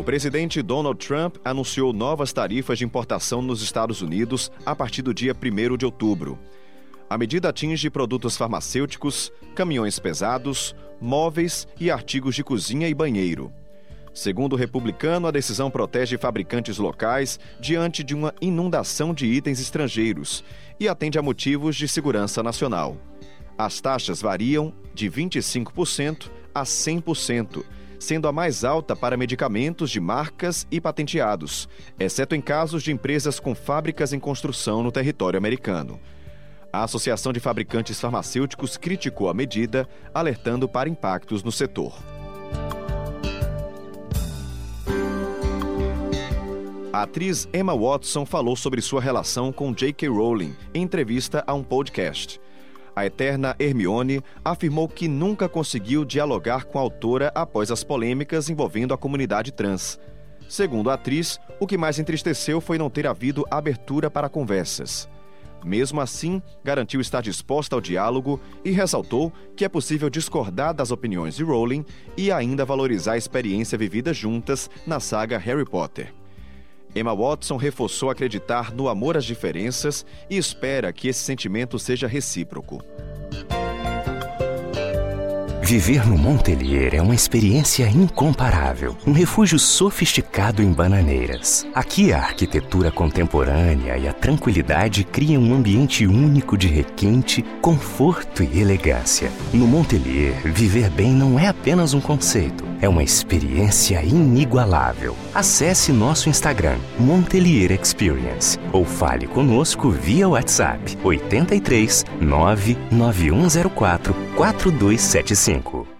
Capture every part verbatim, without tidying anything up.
presidente Donald Trump anunciou novas tarifas de importação nos Estados Unidos a partir do dia primeiro de outubro. A medida atinge produtos farmacêuticos, caminhões pesados, móveis e artigos de cozinha e banheiro. Segundo o republicano, a decisão protege fabricantes locais diante de uma inundação de itens estrangeiros e atende a motivos de segurança nacional. As taxas variam de vinte e cinco por cento a cem por cento, sendo a mais alta para medicamentos de marcas e patenteados, exceto em casos de empresas com fábricas em construção no território americano. A Associação de Fabricantes Farmacêuticos criticou a medida, alertando para impactos no setor. A atriz Emma Watson falou sobre sua relação com J K. Rowling em entrevista a um podcast. A eterna Hermione afirmou que nunca conseguiu dialogar com a autora após as polêmicas envolvendo a comunidade trans. Segundo a atriz, o que mais entristeceu foi não ter havido abertura para conversas. Mesmo assim, garantiu estar disposta ao diálogo e ressaltou que é possível discordar das opiniões de Rowling e ainda valorizar a experiência vivida juntas na saga Harry Potter. Emma Watson reforçou acreditar no amor às diferenças e espera que esse sentimento seja recíproco. Viver no Montelier é uma experiência incomparável. Um refúgio sofisticado em Bananeiras. Aqui a arquitetura contemporânea e a tranquilidade criam um ambiente único de requinte, conforto e elegância. No Montelier, viver bem não é apenas um conceito, é uma experiência inigualável. Acesse nosso Instagram, Montelier Experience, ou fale conosco via WhatsApp oito três nove nove um zero quatro quatro dois sete cinco.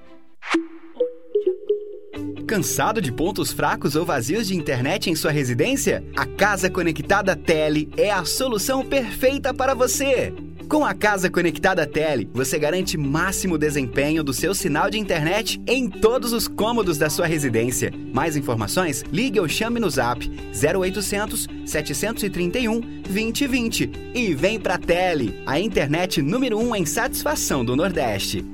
Cansado de pontos fracos ou vazios de internet em sua residência? A Casa Conectada Tele é a solução perfeita para você. Com a Casa Conectada Tele, você garante máximo desempenho do seu sinal de internet em todos os cômodos da sua residência. Mais informações? Ligue ou chame no Zap zero oitocentos, setecentos e trinta e um, vinte e vinte e vem pra Tele, a internet número um em satisfação do Nordeste.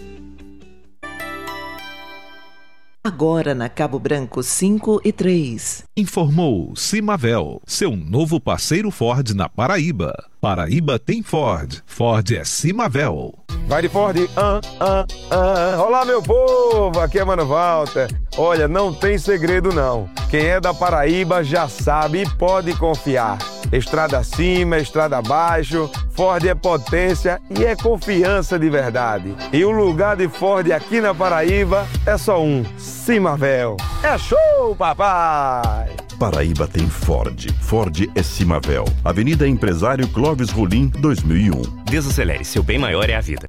Agora na Cabo Branco cinco e três. Informou Simavel, seu novo parceiro Ford na Paraíba. Paraíba tem Ford. Ford é Simavel. Vai de Ford. Ah, ah, ah. Olá, meu povo. Aqui é Mano Walter. Olha, não tem segredo não. Quem é da Paraíba já sabe e pode confiar. Estrada acima, estrada abaixo, Ford é potência e é confiança de verdade. E o lugar de Ford aqui na Paraíba é só um, Simavel. É show, papai! Paraíba tem Ford. Ford é Simavel. Avenida Empresário Clóvis Rolim, dois mil e um. Desacelere, seu bem maior é a vida.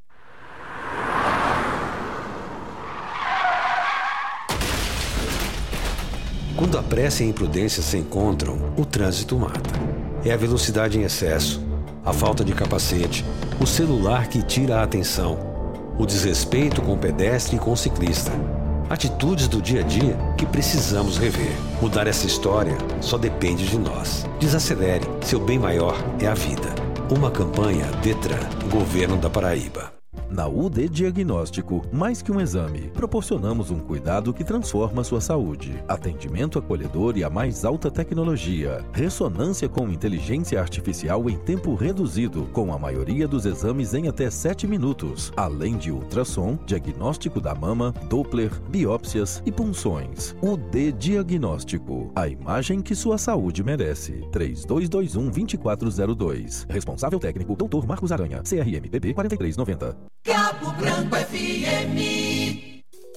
Quando a pressa e a imprudência se encontram, o trânsito mata. É a velocidade em excesso, a falta de capacete, o celular que tira a atenção, o desrespeito com o pedestre e com o ciclista. Atitudes do dia a dia que precisamos rever. Mudar essa história só depende de nós. Desacelere, seu bem maior é a vida. Uma campanha Detran, Governo da Paraíba. Na U D Diagnóstico, mais que um exame, proporcionamos um cuidado que transforma sua saúde. Atendimento acolhedor e a mais alta tecnologia. Ressonância com inteligência artificial em tempo reduzido, com a maioria dos exames em até sete minutos. Além de ultrassom, diagnóstico da mama, Doppler, biópsias e punções. U D Diagnóstico, a imagem que sua saúde merece. três dois dois um, dois quatro zero dois. Responsável técnico, doutor Marcos Aranha, C R M P B quatro três nove zero. Cabo Branco F M.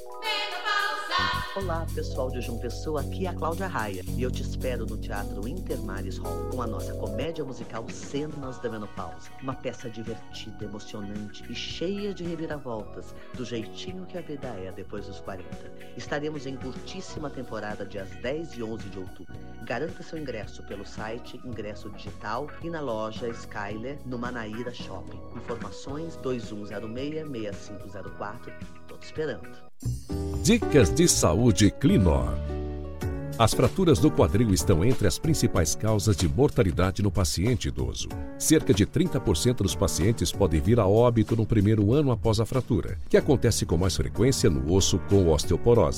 Olá, pessoal de João Pessoa, aqui é a Cláudia Raia e eu te espero no Teatro Intermares Hall com a nossa comédia musical Cenas da Menopausa. Uma peça divertida, emocionante e cheia de reviravoltas, do jeitinho que a vida é depois dos quarenta. Estaremos em curtíssima temporada dias dez e onze de outubro. Garanta seu ingresso pelo site Ingresso Digital e na loja Skyler no Manaíra Shopping. Informações dois um zero seis, seis cinco zero quatro. Tô te esperando. Dicas de saúde Clinor. As fraturas do quadril estão entre as principais causas de mortalidade no paciente idoso. Cerca de trinta por cento dos pacientes podem vir a óbito no primeiro ano após a fratura, que acontece com mais frequência no osso com osteoporose.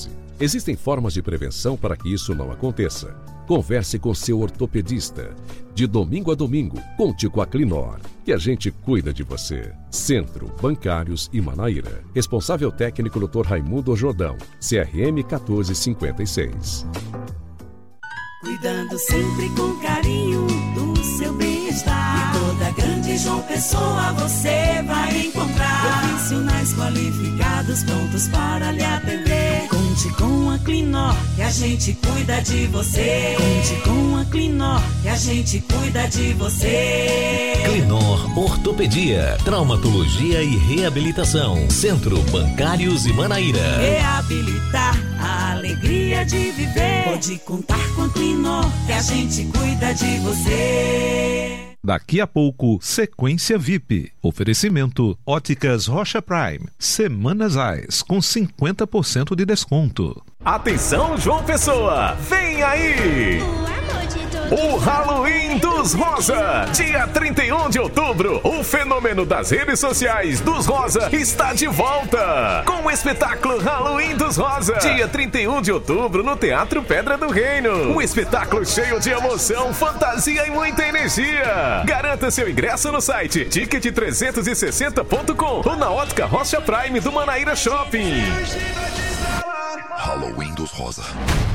Existem formas de prevenção para que isso não aconteça. Converse com seu ortopedista. De domingo a domingo, conte com a Clinor, que a gente cuida de você. Centro Bancários e Manaíra. Responsável técnico doutor Raimundo Jordão, C R M quatorze cinquenta e seis. Cuidando sempre com carinho do seu bem-estar. Em toda grande João Pessoa você vai encontrar profissionais qualificados prontos para lhe atender. Conte com a Clinor, que a gente cuida de você. Conte com a Clinor, que a gente cuida de você. Clinor Ortopedia, Traumatologia e Reabilitação. Centro Bancários e Manaíra. Reabilitar a alegria de viver. Pode contar com a Clinor, que a gente cuida de você. Daqui a pouco, Sequência V I P. Oferecimento Óticas Rocha Prime. Semanas Ais com cinquenta por cento de desconto. Atenção, João Pessoa! Vem aí! O Halloween dos Rosa! Dia trinta e um de outubro, o fenômeno das redes sociais dos Rosa está de volta! Com o espetáculo Halloween dos Rosa! Dia trinta e um de outubro, no Teatro Pedra do Reino. Um espetáculo cheio de emoção, fantasia e muita energia! Garanta seu ingresso no site ticket trezentos e sessenta ponto com ou na Ótica Rocha Prime do Manaíra Shopping. Halloween dos Rosa.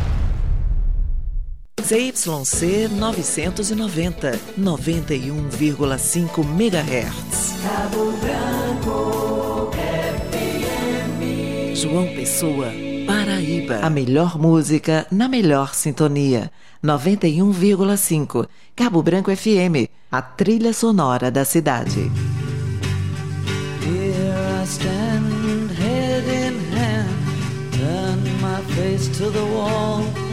Z Y C novecentos e noventa, noventa e um vírgula cinco megahertz. Cabo Branco F M. João Pessoa, Paraíba. A melhor música na melhor sintonia. noventa e um vírgula cinco. Cabo Branco F M, a trilha sonora da cidade. Here I stand, head in hand, turn my face to the wall.